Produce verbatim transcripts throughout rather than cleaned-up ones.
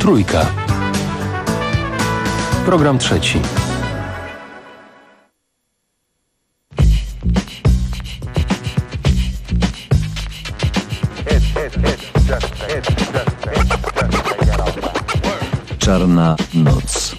Trójka. Program trzeci. Czarna noc.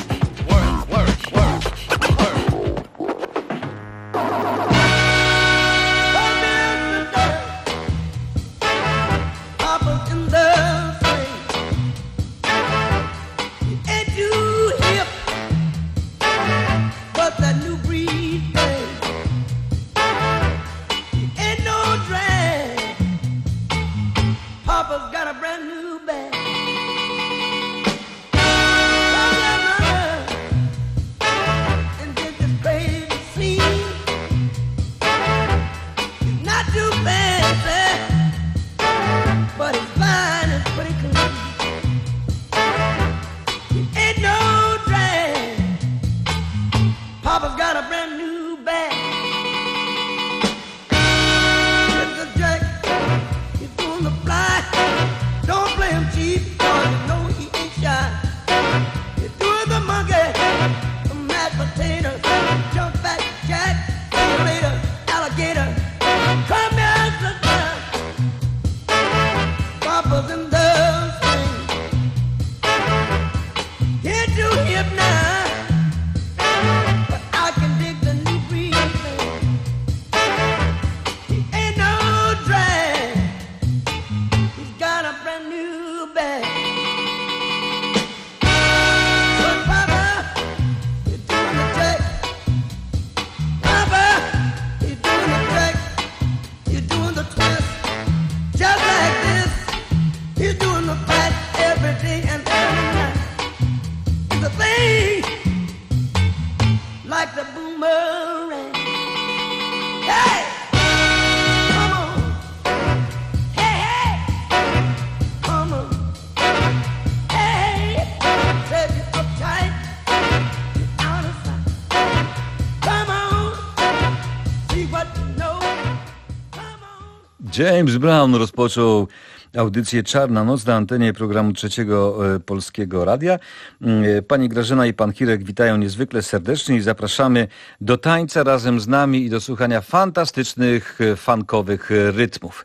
James Brown rozpoczął audycję Czarna Noc na antenie programu Trzeciego Polskiego Radia. Pani Grażyna i pan Hirek witają niezwykle serdecznie i zapraszamy do tańca razem z nami i do słuchania fantastycznych, funkowych rytmów.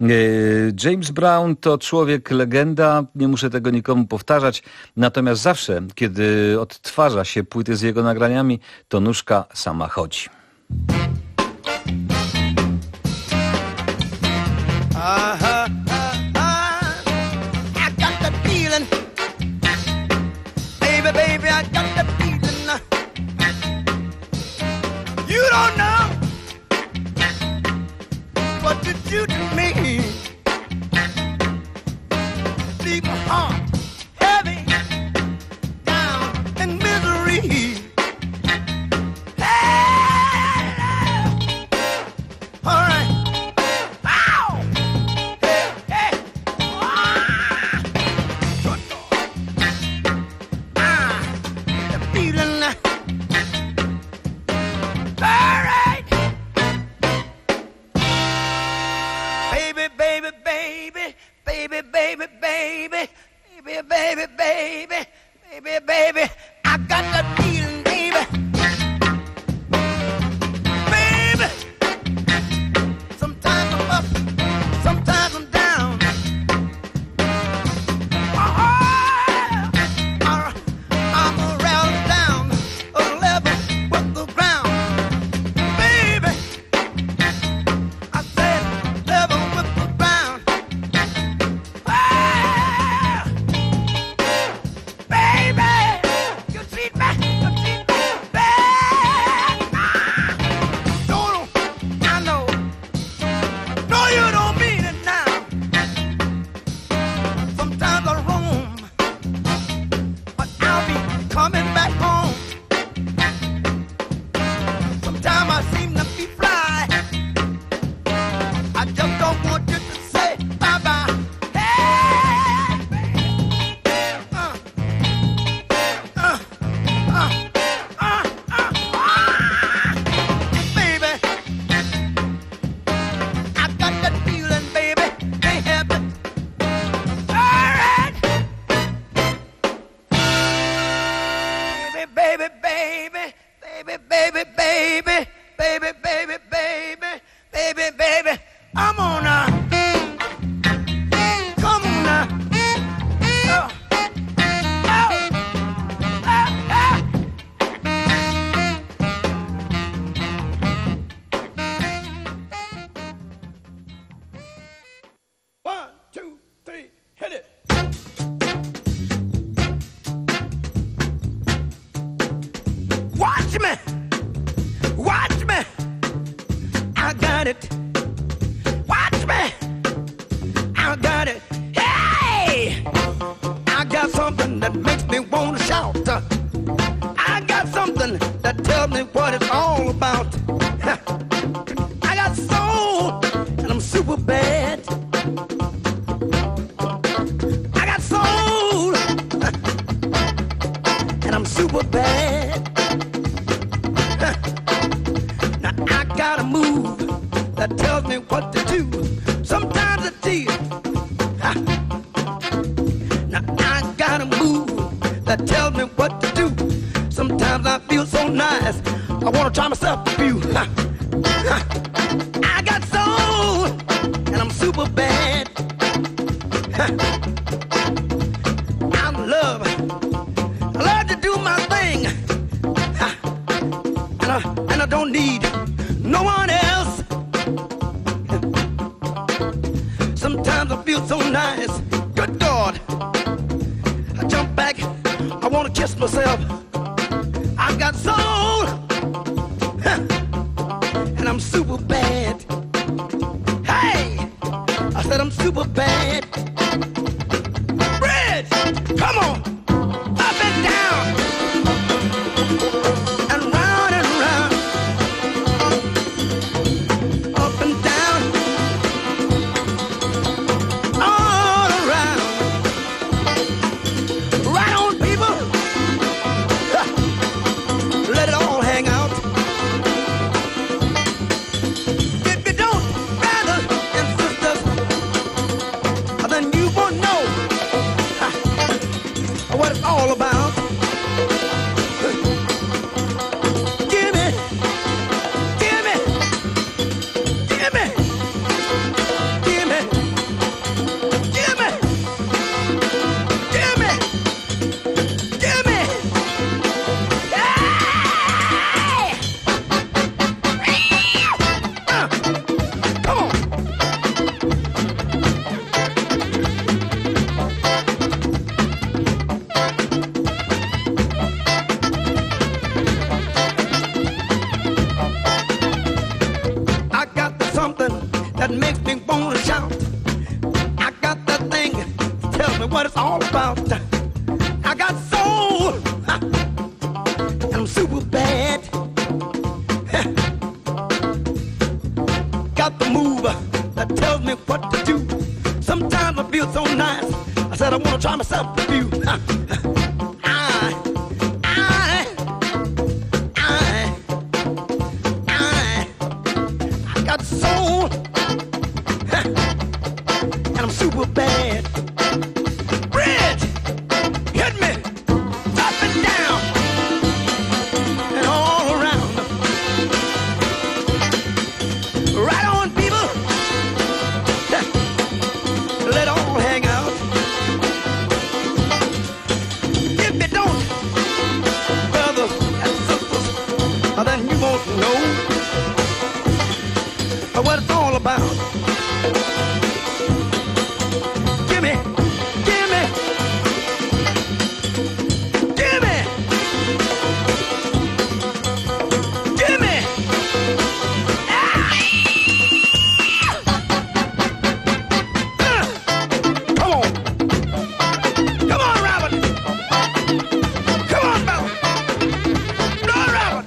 James Brown to człowiek legenda, nie muszę tego nikomu powtarzać, natomiast zawsze, kiedy odtwarza się płyty z jego nagraniami, to nóżka sama chodzi. Uh-huh, uh-huh. I got the feeling, baby, baby, I got the feeling. You don't know what you do to me. Leave my heart heavy, down in misery. Hey, all right. Baby, baby, baby, baby, baby, baby, baby, I got that feeling, baby, baby. Sometimes I'm up, sometimes I'm down. Oh, I'm around down a level with the ground, baby. I said level with the ground. Baby, baby, baby, baby, baby, baby, baby, baby, baby, baby, baby. I'm on now. Come on now. Oh. Oh. Ah, ah. One, two, three, hit it. Watch me, watch me, I got it. Watch me, I got it. Hey, I got something that makes me want to shout. I got something that tells me what it's all about. I got soul, and I'm super bad. I got soul, and I'm super bad. Now I got a move that tells me what to do. Sometimes it's easy. Now I got a move that tells me what to do. Sometimes I feel so nice, I want to try myself a few. I got soul, and I'm super bad. I love, I love to do my thing. And I, and I don't need no one else. Sometimes I feel so nice. Good God, I jump back, I want to kiss myself. I got soul, and I'm super bad. Hey, I said I'm super bad. Bridge, come on, up and down, and round and round, up and down, all around. Right on, people. Let it all hang out. If you don't, brothers and sisters, then you won't know what it's all about. Give me, give me, give me, give me, give me, give me, give me. Hey! Uh, come on. I got the something that makes me want to shout. I got that thing that tells me what it's all about. I got soul, and I'm super bad. Got the move that tells me what to do. Sometimes I feel so nice, I said I want to try myself a few. I, I, I, I, I got soul, and I'm super bad. Bridge, hit me, up and down, and all around. Right on, people. Let all hang out. If you don't, brothers and sisters, then you won't know what it's all about. Give me, give me, give me, give me. Ah! Uh, come on, come on, Robert. Come on, brother. No, Robert.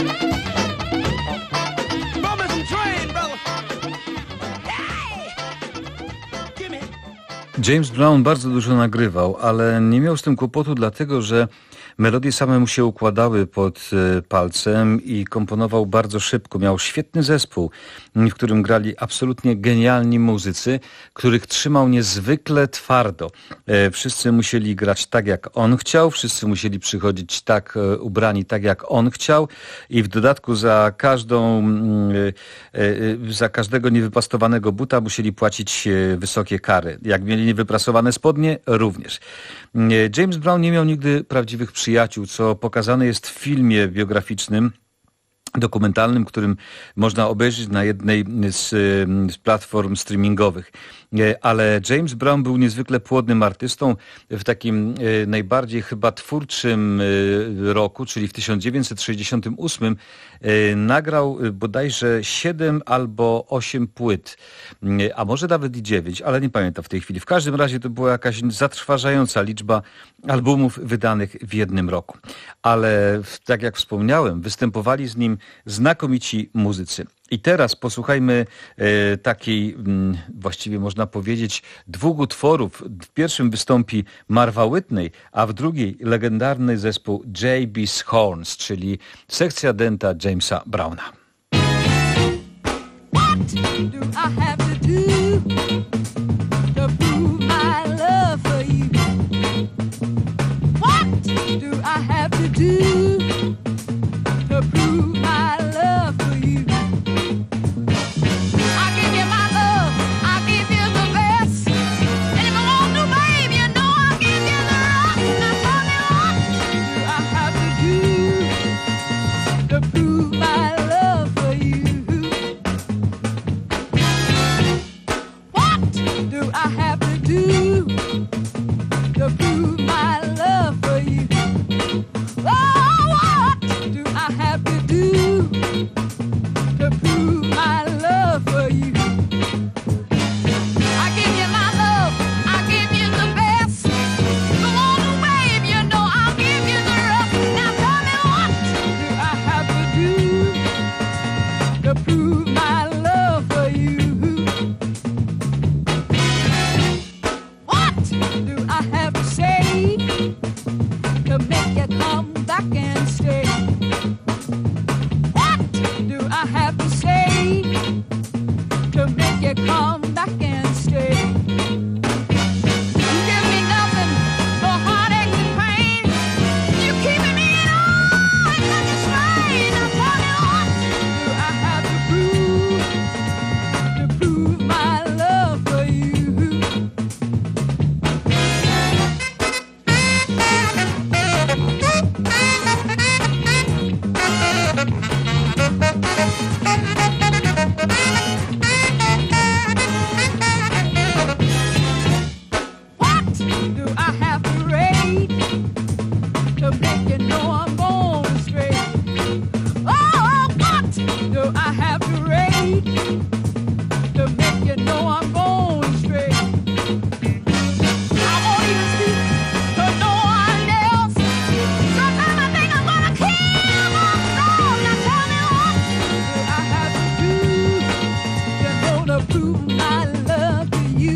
Robinson train, brother. Hey! Give me. James Brown bardzo dużo nagrywał, ale nie miał z tym kłopotu, dlatego że Melodie same mu się układały pod palcem i komponował bardzo szybko. Miał świetny zespół, w którym grali absolutnie genialni muzycy, których trzymał niezwykle twardo. Wszyscy musieli grać tak, jak on chciał, wszyscy musieli przychodzić tak ubrani, tak jak on chciał i w dodatku za każdą, za każdego niewypastowanego buta musieli płacić wysokie kary. Jak mieli niewyprasowane spodnie, również. James Brown nie miał nigdy prawdziwych przyjaciół, co pokazane jest w filmie biograficznym, dokumentalnym, którym można obejrzeć na jednej z, z platform streamingowych. Ale James Brown był niezwykle płodnym artystą w takim najbardziej chyba twórczym roku, czyli w tysiąc dziewięćset sześćdziesiątym ósmym nagrał bodajże siedem albo osiem płyt, a może nawet i dziewięć, ale nie pamiętam w tej chwili. W każdym razie to była jakaś zatrważająca liczba albumów wydanych w jednym roku. Ale tak jak wspomniałem, występowali z nim znakomici muzycy. I teraz posłuchajmy e, takiej, m, właściwie można powiedzieć, dwóch utworów. W pierwszym wystąpi Marva Whitney, a w drugiej legendarny zespół J B's Horns, czyli sekcja dęta Jamesa Browna. What do I have to do to prove my love for you? What do I have to do to prove my love for you? I give you my love, I give you the best, and if I want to, babe, you know I'll give you the rest. Now tell me what do I have to do to prove my love for you? What do I have to do to prove my love for you? Oh, what do I have to do to prove my love for you? I give you my love, I give you the best. Go on, babe, you know I'll give you the rest. Now tell me what do I have to do to prove my love for you? What do I have to say to make you come back and stay? What do I have to say to make you come back and stay? You give me nothing but heartache and pain. You keeping me in all and such a strain. Now tell me what do I have to prove to prove my love for you? What do I have to rate to make you know I'm going straight? Oh, what do I have to rate to make you know I'm going straight? I won't even speak to no one else. Sometimes I think I'm gonna kill myself. Now tell me what do I have to do to know to prove my love to you?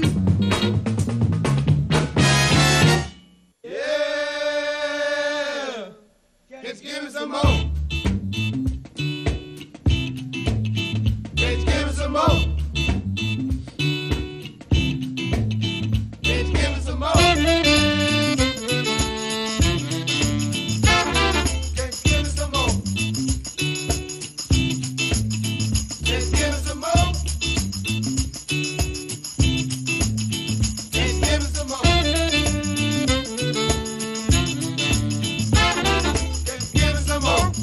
Let's give it some more. Let's give it some more. Let's give it some more. Let's give it some more. Let's give it some more. Let's give it some more. Let's give it some more.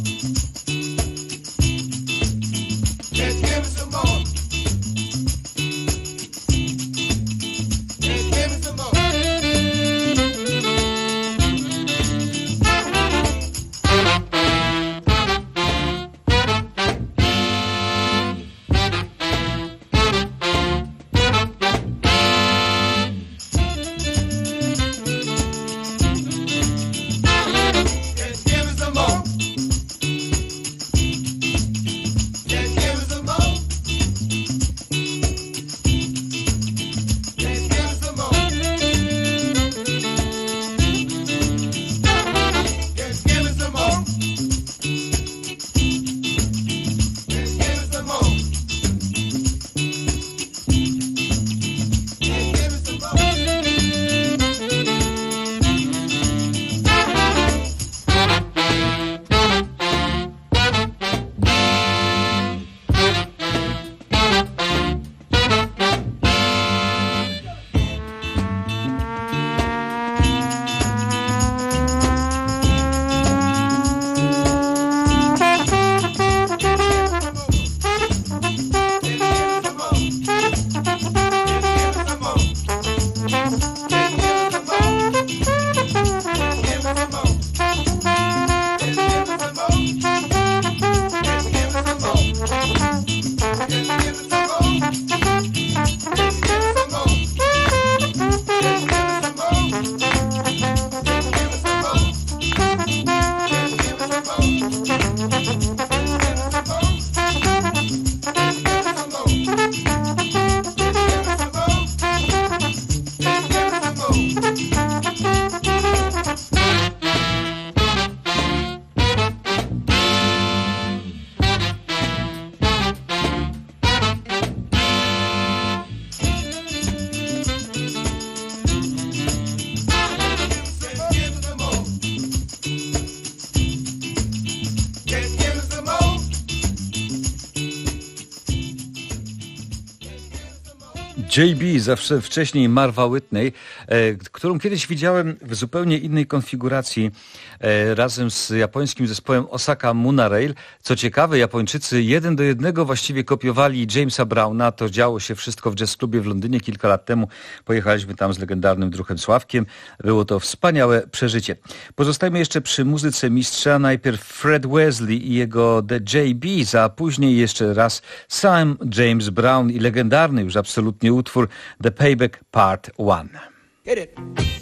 J B, zawsze wcześniej Marva Whitney, e, którą kiedyś widziałem w zupełnie innej konfiguracji e, razem z japońskim zespołem Osaka Monorail. Co ciekawe, Japończycy jeden do jednego właściwie kopiowali Jamesa Browna. To działo się wszystko w jazz klubie w Londynie kilka lat temu. Pojechaliśmy tam z legendarnym druhem Sławkiem. Było to wspaniałe przeżycie. Pozostajemy jeszcze przy muzyce mistrza. Najpierw Fred Wesley i jego The J B, a później jeszcze raz Sam James Brown i legendarny już absolutnie utwór The Payback Part One. Hit it.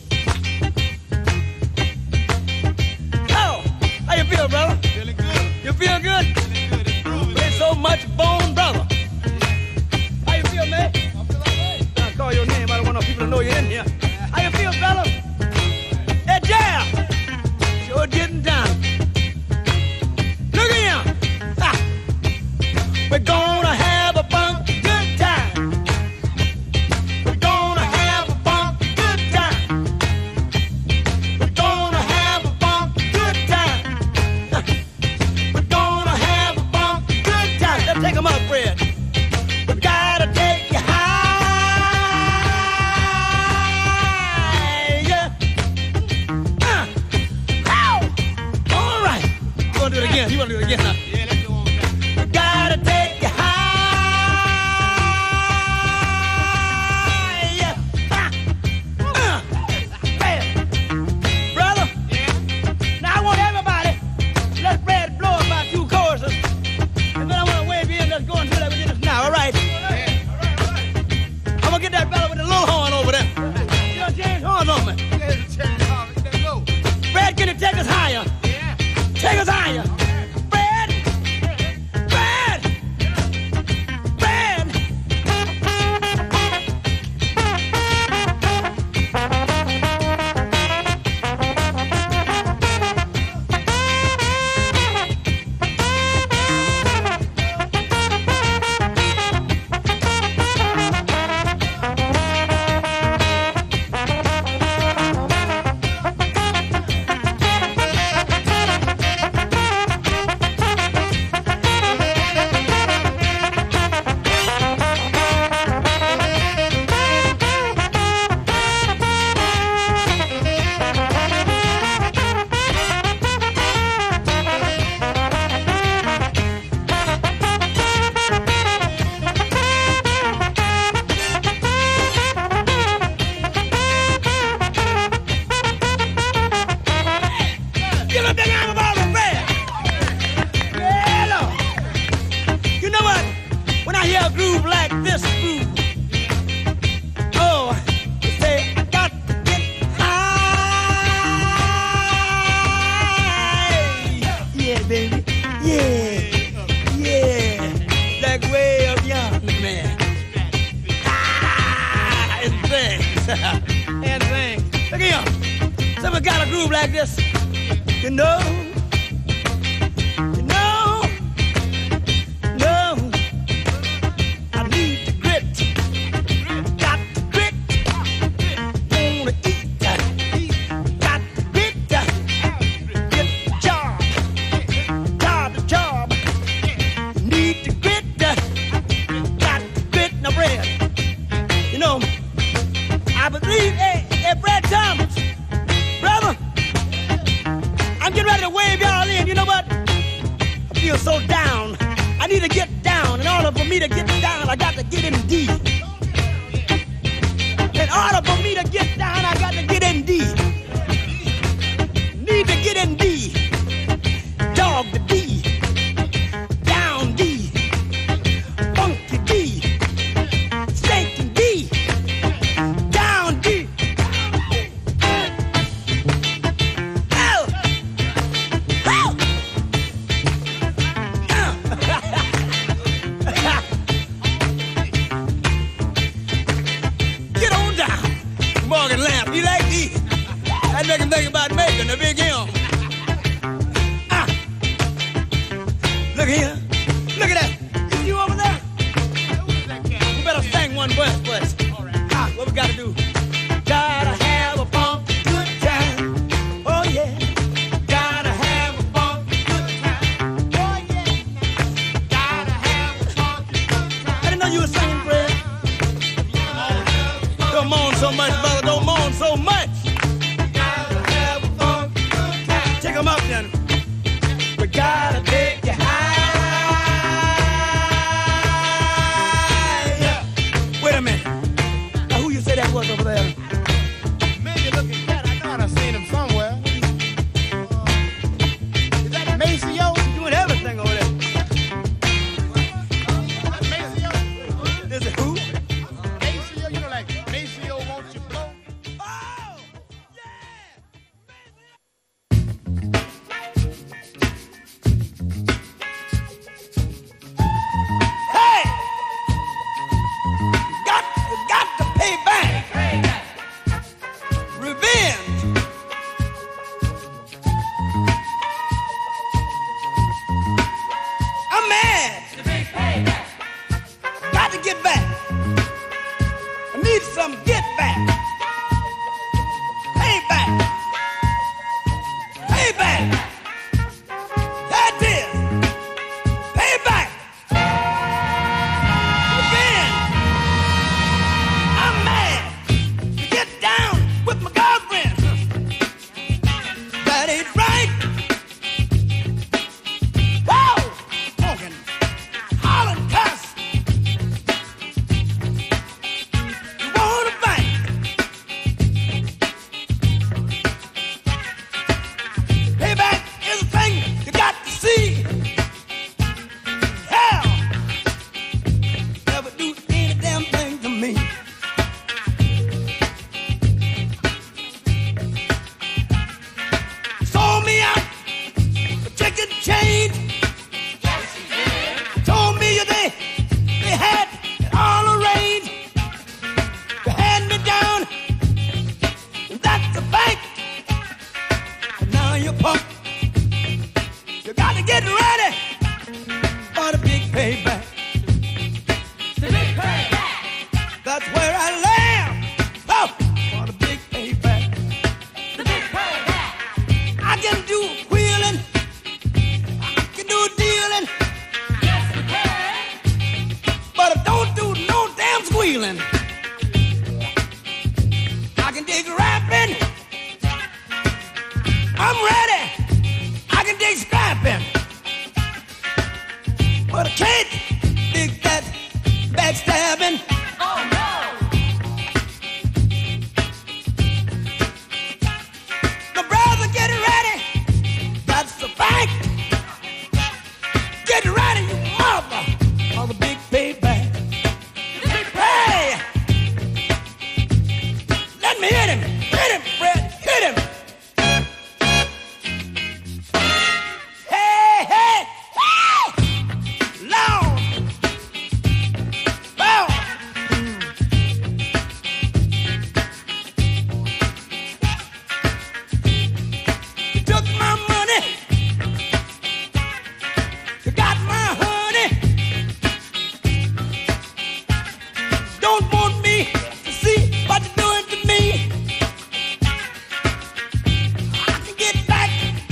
Oh, how you feel, brother? Feeling good. You feel good? Feeling good. It's groovy. There's so much bone, brother. How you feel, man? I feel all right. I call your name. I don't want no people to know you're in here. How you feel, brother? That jam sure getting down. Look at him. Ha. We're gonna have a fun good time. We're gonna have a fun good time. We're gonna have a fun good time. Ha. We're gonna have a fun good time. Let's take 'em up, Fred. We gotta take you higher. Uh. Ow. All right. You wanna do it again? You wanna do it again, huh? Yeah, let's go on back. We gotta take you higher. Ha. Uh. Hey. Brother, now I want everybody, let Fred blow about two choruses, and then I want to wave you in. Let's go and do that with us now, all right? I'm gonna get that fella with the little horn over there. You know, James Horn on me. Let's change it off. Let's go. Fred, can you take us higher? Yeah. Take us higher. Fred! Fred! Fred! Give him the name of all the Fred! Yeah, Lord. You know what? When I hear a groove like this groove, oh, you say, I got to get high. Yeah, baby. Yeah. Yeah. Like way up young, man. Ah, and things. And things. Look at him. Someone got a groove like this. You know, you know, no, I need the grit, got the grit, wanna eat that, got the grit, get the job, got the job, need the grit, got the grit, now Fred, you know, I believe, hey, hey, Fred Thomas, brother, I'm getting ready to wave y'all in. You know what? I feel so down. I need to get down. In order for me to get down, I got to get in D. In order for me to get down, I got to get in D. Need to get in D. Dog the D. Down D. Funky D. Stinking D. Down D. Oh! Oh! Houston, we gotta take you high. Wait a minute. Now, who you say that was over there? Maybe looking cat. I thought I seen him somewhere. Uh, is that Maceo? He's doing everything over there. Maceo? Is it who? Maceo? You know, like Maceo, won't you blow? Oh, yeah. Hey! Got, got to pay back. Revenge. I'm mad. Got to get back. I need some get back. Pay back. Pay back. That is. Pay back. Revenge. I'm mad to get down with my girlfriend. That ain't right. Whoa! Honking, hollering, cuss. You wanna fight? Payback is a thing you got to see. Hell, never do any damn thing to me. Sold me out for chicken change. Told me they they had it all arranged. You had me down, and that's a fact. And now you're pumped. You got to get ready for the big payback. The big payback. That's where I land. Oh, for the big payback. The big payback. I can do wheeling. I can do dealing. Yes, you can. But I don't do no damn squealing. I can dig rapping. I'm ready. I can dig scrapping. But I can't dig that backstabbing. Oh no! The brother, get ready. That's the fact. Get ready, you mother, for the big payback. Hey! Let me hit him. Hit him, Fred. Hit him. Hey, hey, hey! Loud. Bow. You took my money. You got my honey. Don't want me to see what you're doing to me. I can get back.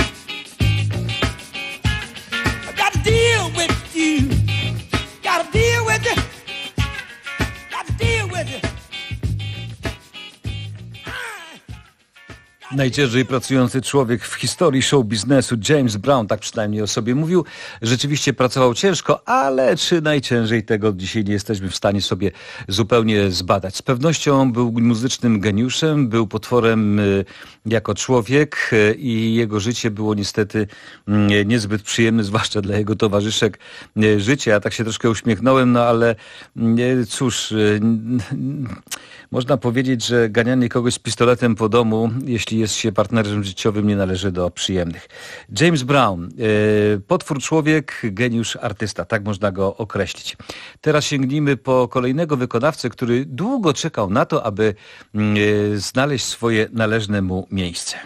I got to deal with you. Got to deal with you. Got to deal with you. Najciężej pracujący człowiek w historii show biznesu, James Brown, tak przynajmniej o sobie mówił. Rzeczywiście pracował ciężko, ale czy najciężej, tego dzisiaj nie jesteśmy w stanie sobie zupełnie zbadać. Z pewnością był muzycznym geniuszem, był potworem y, jako człowiek y, i jego życie było niestety y, niezbyt przyjemne, zwłaszcza dla jego towarzyszek y, życia. Ja tak się troszkę uśmiechnąłem, no ale y, cóż... Y, Można powiedzieć, że ganianie kogoś z pistoletem po domu, jeśli jest się partnerem życiowym, nie należy do przyjemnych. James Brown, potwór człowiek, geniusz artysta, tak można go określić. Teraz sięgnijmy po kolejnego wykonawcę, który długo czekał na to, aby znaleźć swoje należne mu miejsce.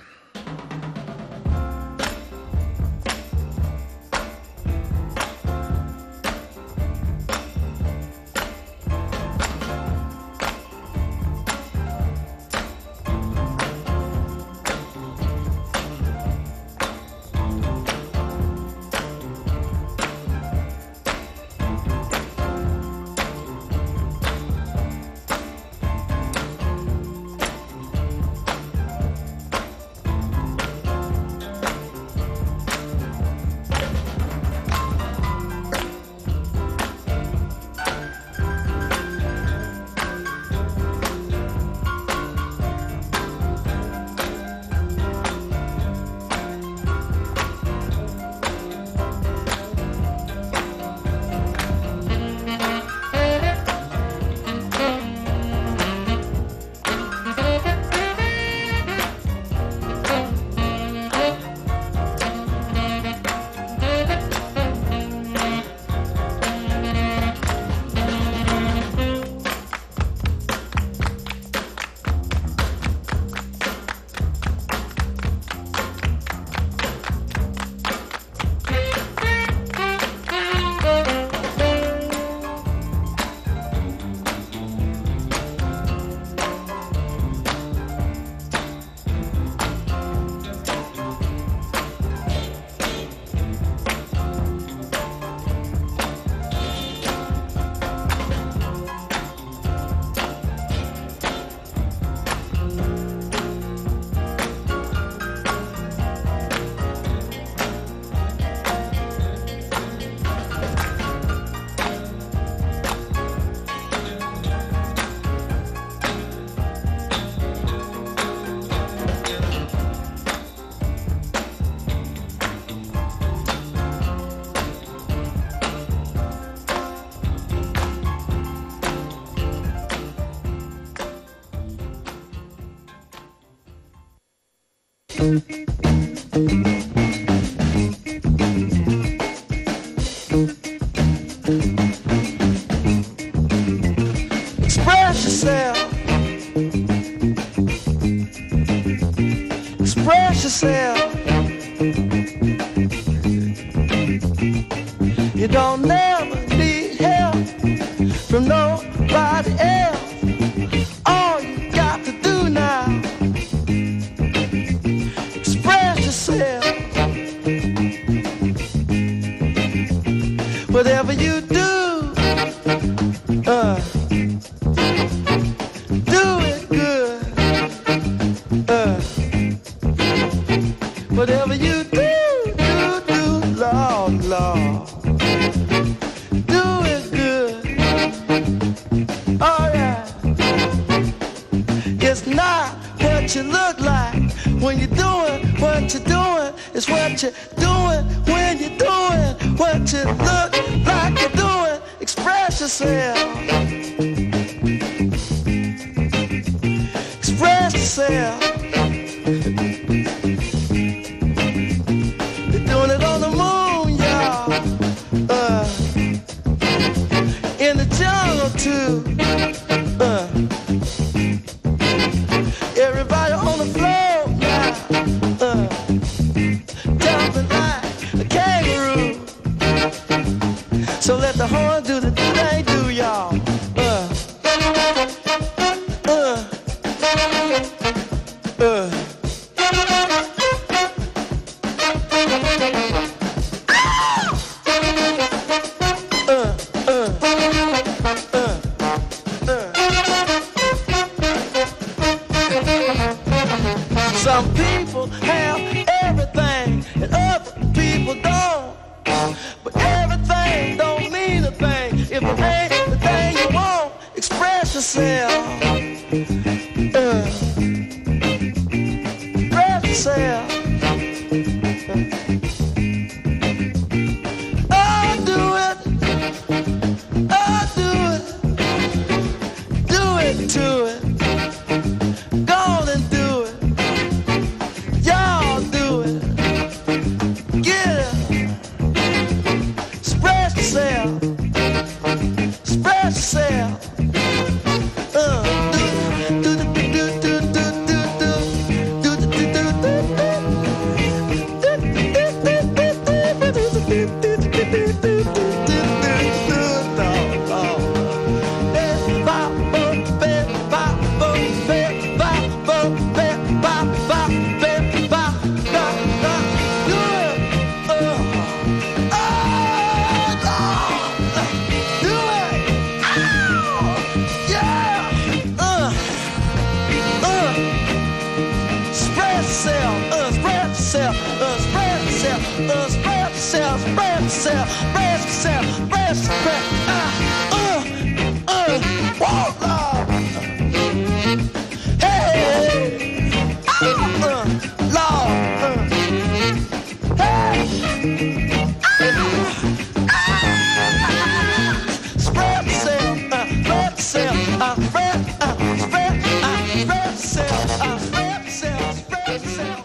Express yourself. Express yourself. You don't never need help from nobody else. All you got to do now, express yourself. Whatever you do, uh, do it good. Uh, whatever you do, do, do, Lord, Lord. Do it good. Oh yeah. It's not what you look like when you're doing what you're doing. It's what you're doing when you're doing what you look like you're doing. Express yourself. Express yourself. They're doing it on the moon, y'all. Uh, in the jungle too. Uh, everybody on the floor now. Uh, jumping like a kangaroo. So let the horn do the thing do, y'all. Uh, uh, uh. Some people have everything and other people don't. But everything don't mean a thing if it ain't the thing you want. Express yourself. Uh, express yourself. Oh, do it. Oh, do it. Do it to it. Go on and do it. Y'all do it. Get it. Express yourself. Express yourself. Uh, do do do do do do do do do do Spread yourself, spread yourself, spread yourself, uh, uh, uh, whoa, Lord. Hey, uh, uh, Lord, uh, hey, uh, uh, spread yourself, uh, spread yourself, uh, spread, uh, spread, uh, spread yourself, uh, spread yourself, spread yourself.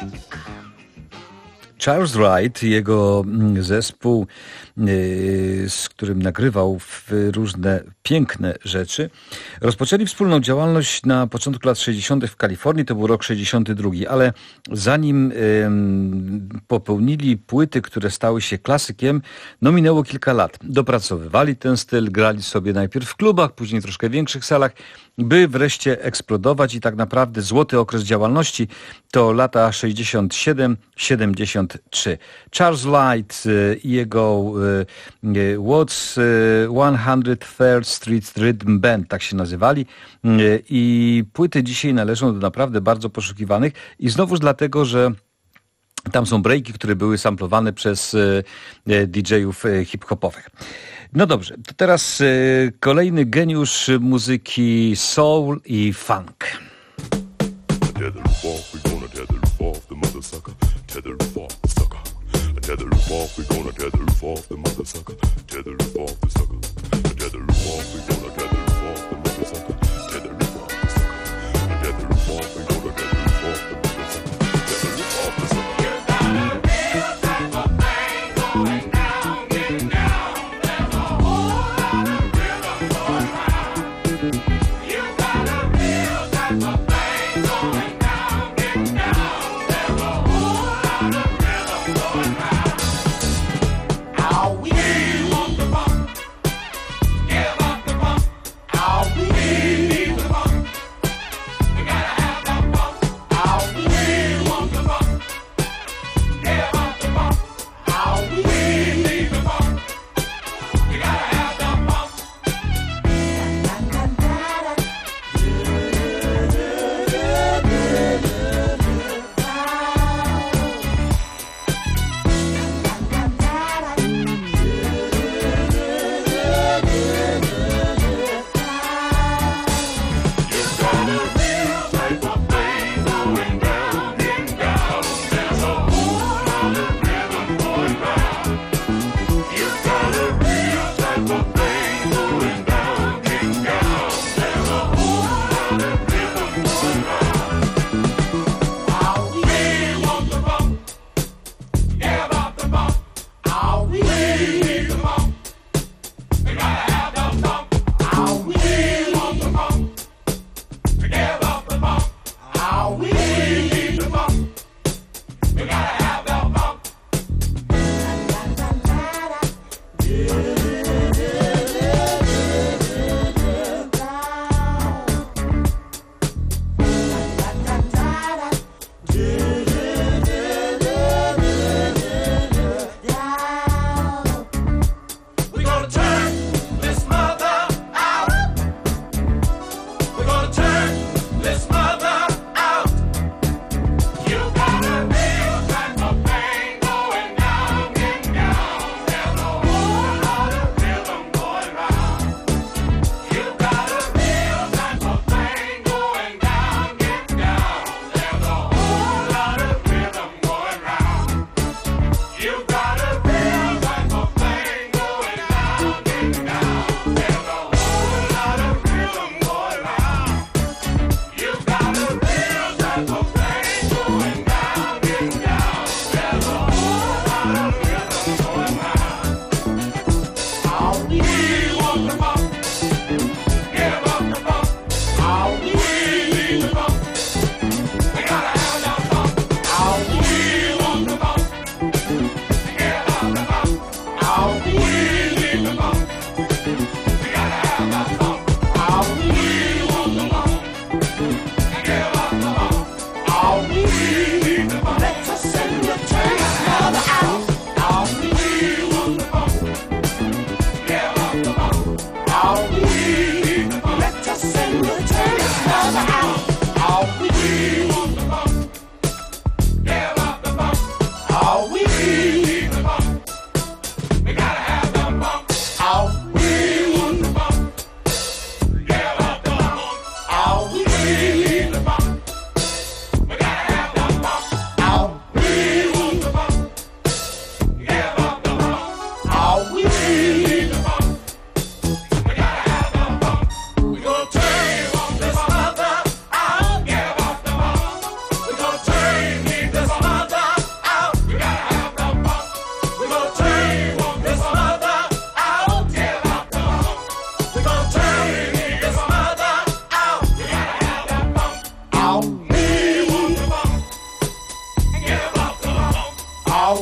Charles Wright, jego zespół, z którym nagrywał różne piękne rzeczy, rozpoczęli wspólną działalność na początku lat sześćdziesiątych w Kalifornii, to był rok sześćdziesiąty drugi, ale zanim popełnili płyty, które stały się klasykiem, no minęło kilka lat. Dopracowywali ten styl, grali sobie najpierw w klubach, później w troszkę większych salach, by wreszcie eksplodować i tak naprawdę złoty okres działalności to lata sześćdziesiąt siedem siedemdziesiąt trzy. Charles Wright i jego What's sto third Street Rhythm Band, tak się nazywali, i płyty dzisiaj należą do naprawdę bardzo poszukiwanych i znowuż dlatego, że tam są breaki, które były samplowane przez D J-ów hip-hopowych. No dobrze, to teraz kolejny geniusz muzyki soul i funk. Tether roof off, we gonna tether roof off the mother sucker. Tether roof off the sucker. Tether roof off, we gonna tether roof off the mother sucker. Tether roof off the sucker. Tether roof off, we gonna tether roof off the mother sucker. Tether roof off the sucker. Tether roof off, we gonna tether roof off the mother sucker.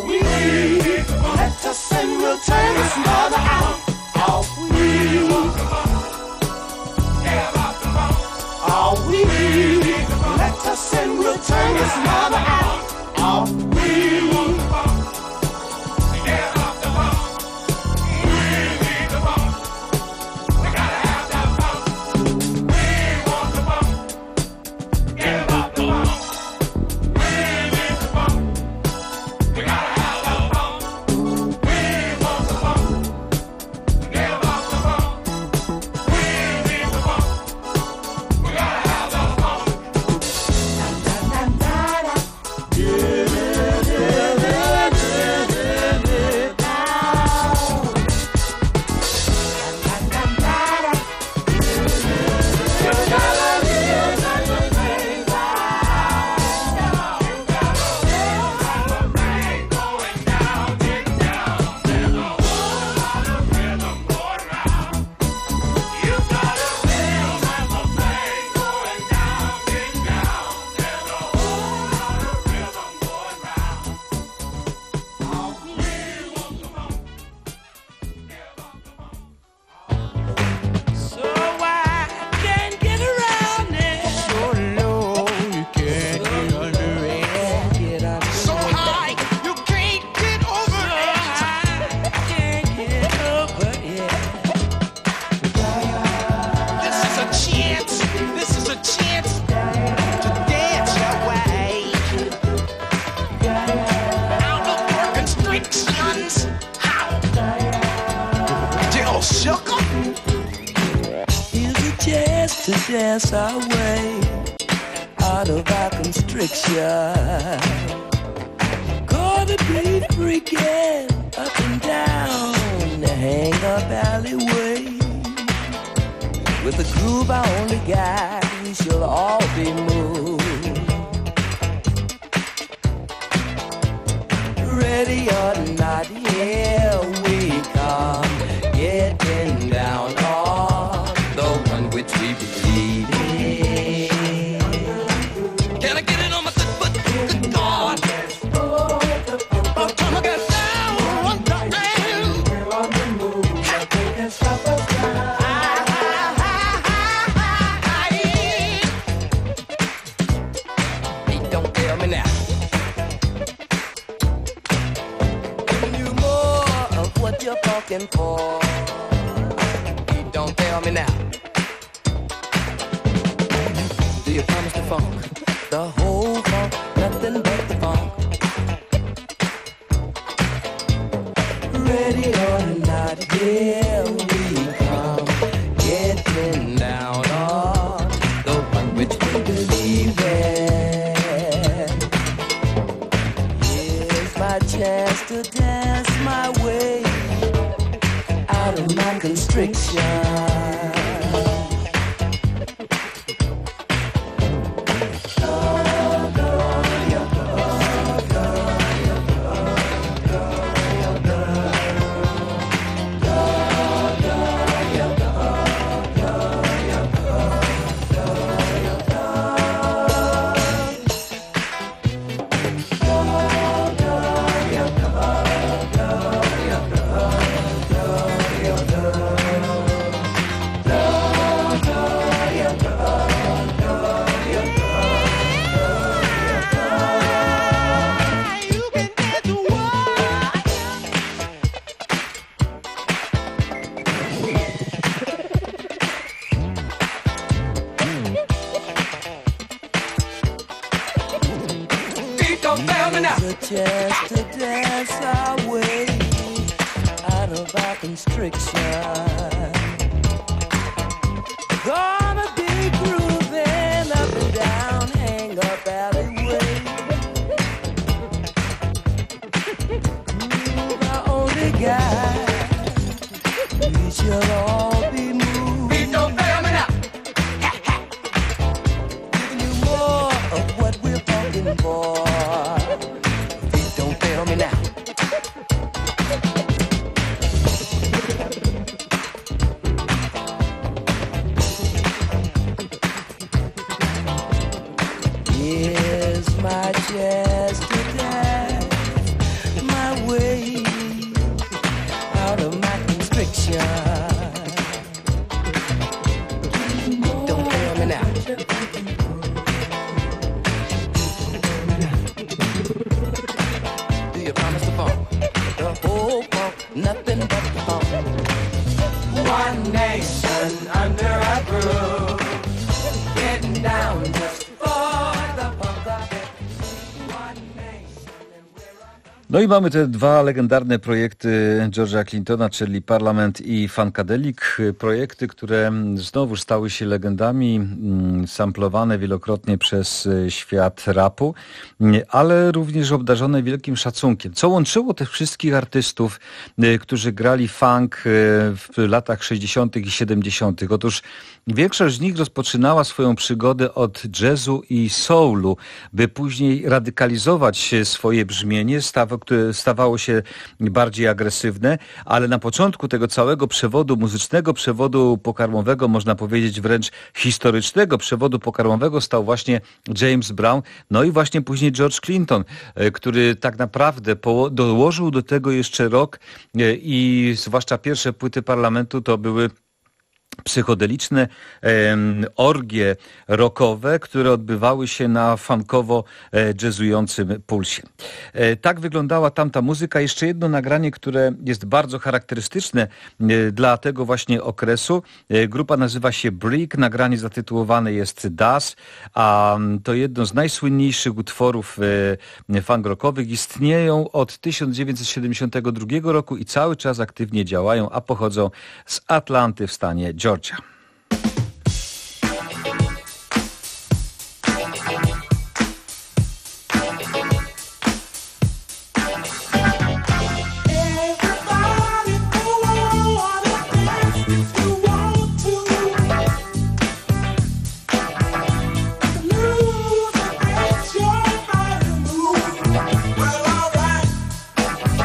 Are we? Let us and we'll turn this mother out. Are we? Are we? Let us and we'll turn this mother out. Are we? To dance our way out of our constriction. Gonna be freaking up and down the hang-up alleyway. With a groove I only got, we shall all be moved. Ready or not, here we come, getting down on the one which we believe in. Can I get it on my good foot? Good God. Oh, come on, get down one time. We're on the move. Nothing can stop us now. Hey, don't tell me now. Giving you more of what you're fucking for. Hey, don't tell me now. Do you promise the funk? The whole funk, nothing but the funk. Ready or not, here we come, getting down on the one which we believe in. Here's my chance to dance my way out of my constriction. A chance to dance our way out of our constriction. Gonna be grooving up and down hang-up alleyway. Groove our only guide. We shall all be moved. Beat don't fail me now. Giving you more of what we're fucking for. Tell me now. whole funk, nothing but funk. One nation under a groove, getting down just for the funk of it. One nation and we're on. No i mamy te dwa legendarne projekty George'a Clintona, czyli Parliament i Funkadelic. Projekty, które znowuż stały się legendami, samplowane wielokrotnie przez świat rapu, ale również obdarzone wielkim szacunkiem. Co łączyło tych wszystkich artystów, którzy grali funk w latach sześćdziesiątych i siedemdziesiątych? Otóż większość z nich rozpoczynała swoją przygodę od jazzu i soulu, by później radykalizować swoje brzmienie, które stawało się bardziej agresywne, ale na początku tego całego przewodu muzycznego, przewodu pokarmowego, można powiedzieć wręcz historycznego przewodu pokarmowego stał właśnie James Brown, no i właśnie później George Clinton, który tak naprawdę dołożył do tego jeszcze rock i zwłaszcza pierwsze płyty Parlamentu to były psychodeliczne em, orgie rockowe, które odbywały się na funkowo-jazzującym pulsie. E, tak wyglądała tamta muzyka. Jeszcze jedno nagranie, które jest bardzo charakterystyczne e, dla tego właśnie okresu. E, grupa nazywa się Brick, nagranie zatytułowane jest Das, a to jedno z najsłynniejszych utworów e, funk rockowych. Istnieją od tysiąc dziewięćset siedemdziesiątego drugiego roku i cały czas aktywnie działają, a pochodzą z Atlanty w stanie Georgia.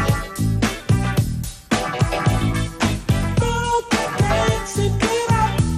Get up.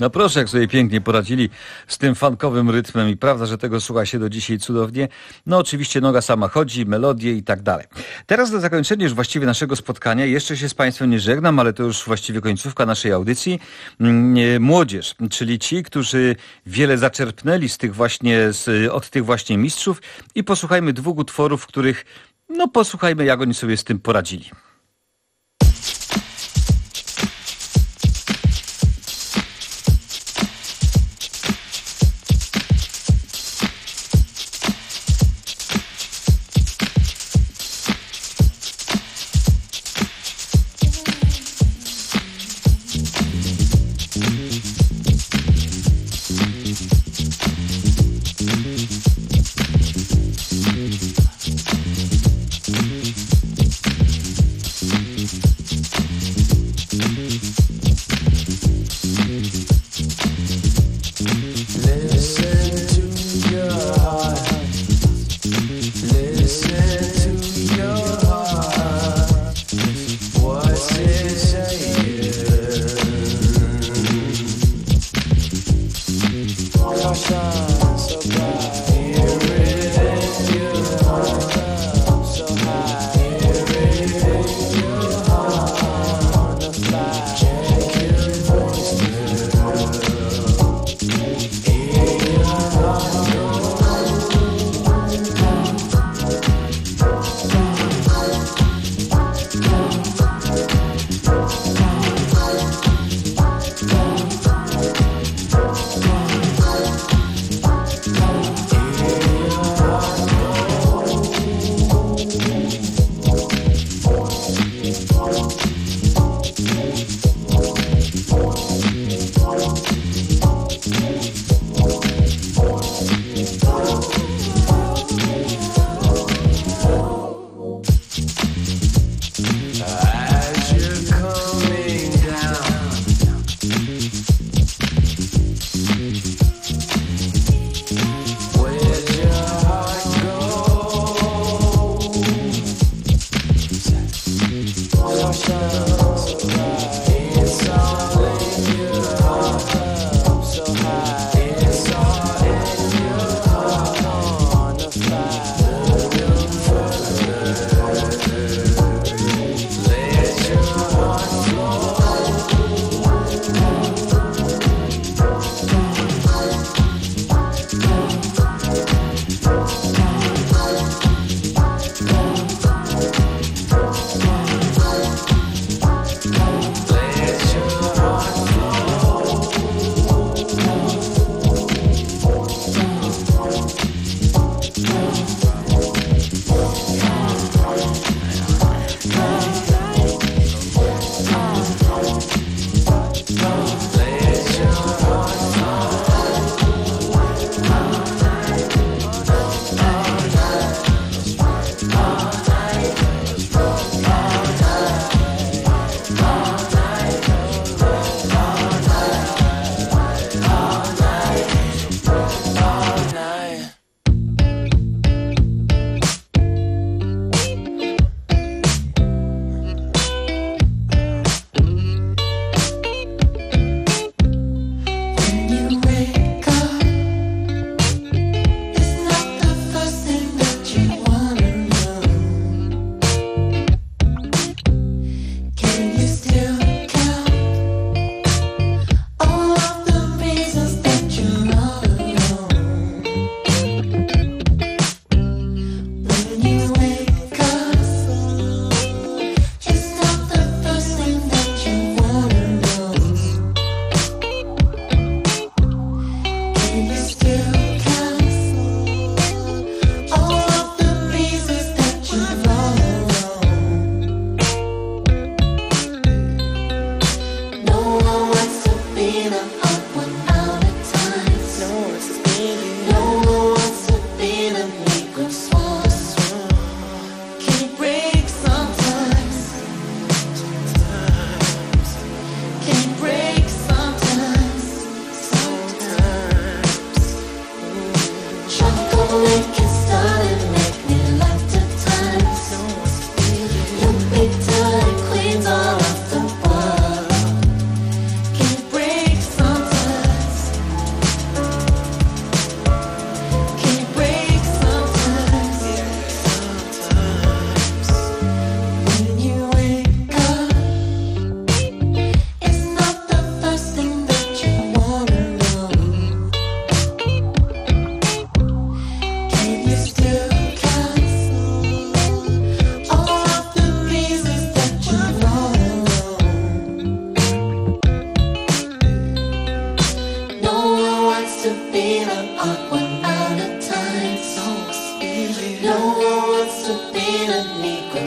No proszę, jak sobie pięknie poradzili z tym funkowym rytmem i prawda, że tego słucha się do dzisiaj cudownie. No oczywiście noga sama chodzi, melodie i tak dalej. Teraz na zakończenie już właściwie naszego spotkania, jeszcze się z Państwem nie żegnam, ale to już właściwie końcówka naszej audycji. Młodzież, czyli ci, którzy wiele zaczerpnęli z tych właśnie, z, od tych właśnie mistrzów i posłuchajmy dwóch utworów, w których, no posłuchajmy, jak oni sobie z tym poradzili.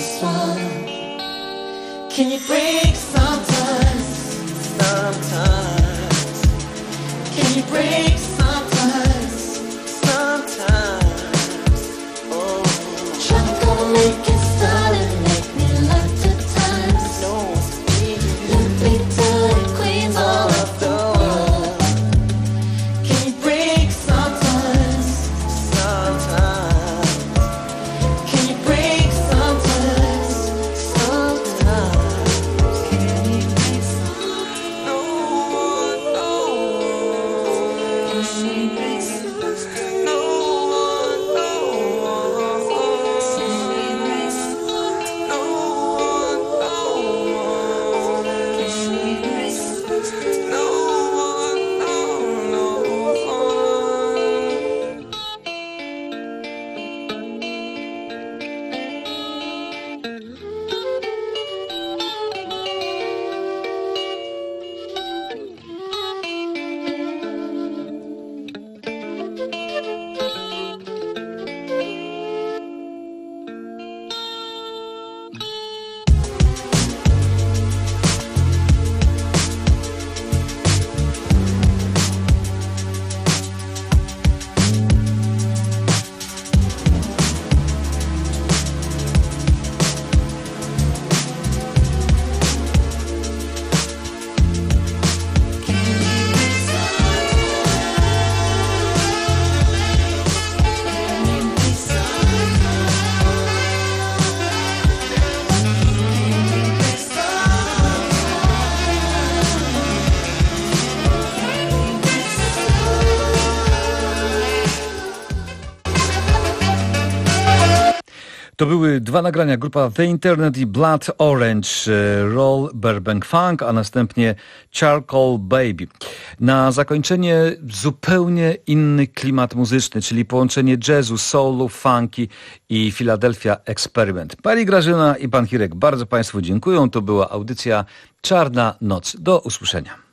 one? Can you break sometimes? Sometimes. Can you break sometimes? Sometimes. Oh. Trying to make it start and make me laugh at times. No. Let me to the queens all of the world. Can you break sometimes? Sometimes. Can you break sometimes? Sometimes. Can you break sometimes? No one, no one. Can she break sometimes? No one, no one. Can she break sometimes? No one, no one. Can she break sometimes? No one, no, no one. To były dwa nagrania, grupa The Internet i Blood Orange, e, Roll Burbank Funk, a następnie Charcoal Baby. Na zakończenie zupełnie inny klimat muzyczny, czyli połączenie jazzu, soulu, funky i Philadelphia Experiment. Pani Grażyna i pan Hirek, bardzo Państwu dziękuję. To była audycja Czarna Noc. Do usłyszenia.